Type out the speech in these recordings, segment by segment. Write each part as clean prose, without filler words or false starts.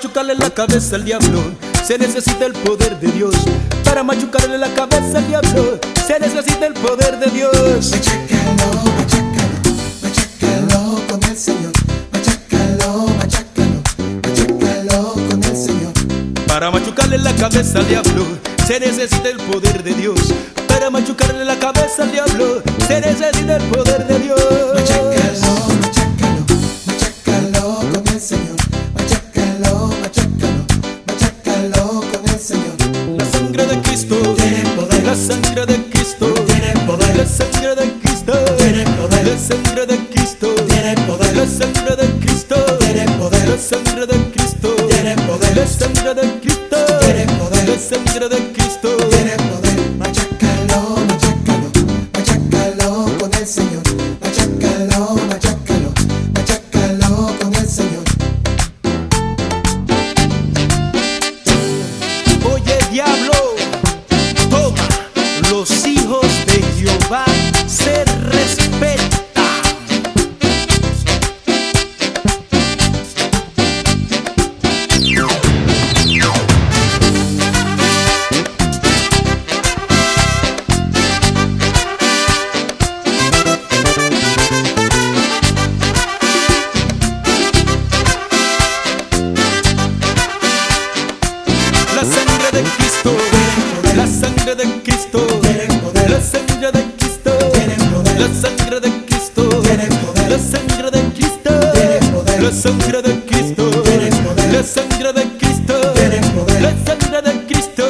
machucarle la cabeza al diablo se necesita el poder de Dios. Para machucarle la cabeza al diablo se necesita el poder de Dios. Machácalo, machácalo, machácalo con el Señor. Machácalo, machácalo, machácalo con el Señor. Para machucarle la cabeza al diablo se necesita el poder de Dios. Para machucarle la cabeza al diablo se necesita el poder de Dios. Machácalo, machácalo, machácalo con el Señor. Machácalo, machácalo, machácalo con el Señor. La sangre de Cristo tiene poder. La sangre de Cristo Tiene poder. La sangre de Cristo Tiene poder. La sangre de Cristo Tiene poder. La sangre de Cristo Tiene poder. La sangre de Cristo Tiene poder. La sangre de Cristo Tiene poder. La sangre de Cristo Tiene poder. Machácalo, machácalo, machácalo con el Señor. Machácalo, machácalo, machácalo con el Señor. Oye diablo, toma, los hijos de Jehová se respetan. La sangre de Cristo, la sangre de Cristo, la sangre de Cristo, la sangre de Cristo, la sangre de Cristo, la sangre de Cristo, la sangre de Cristo, la sangre de Cristo,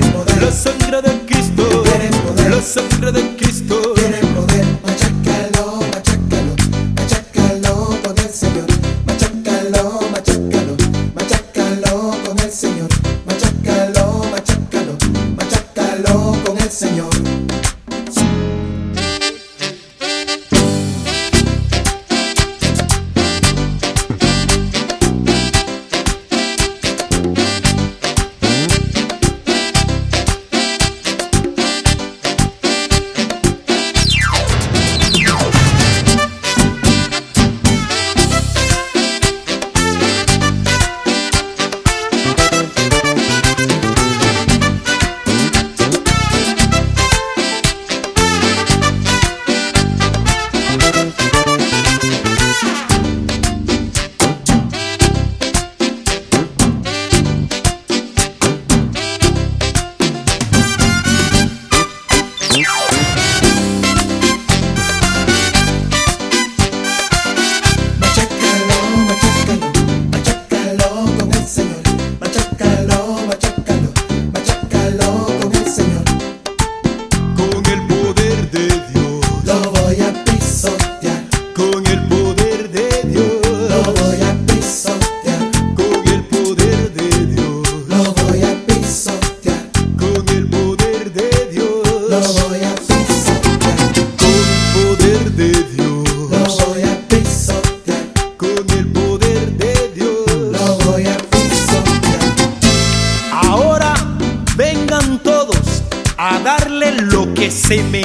la sangre de Cristo, la sangre de Cristo. Tiene poder. Machácalo, machácalo, machácalo con el Señor. Machácalo, machácalo, machácalo con el Señor. Machácalo, machácalo, machácalo con el Señor. Se me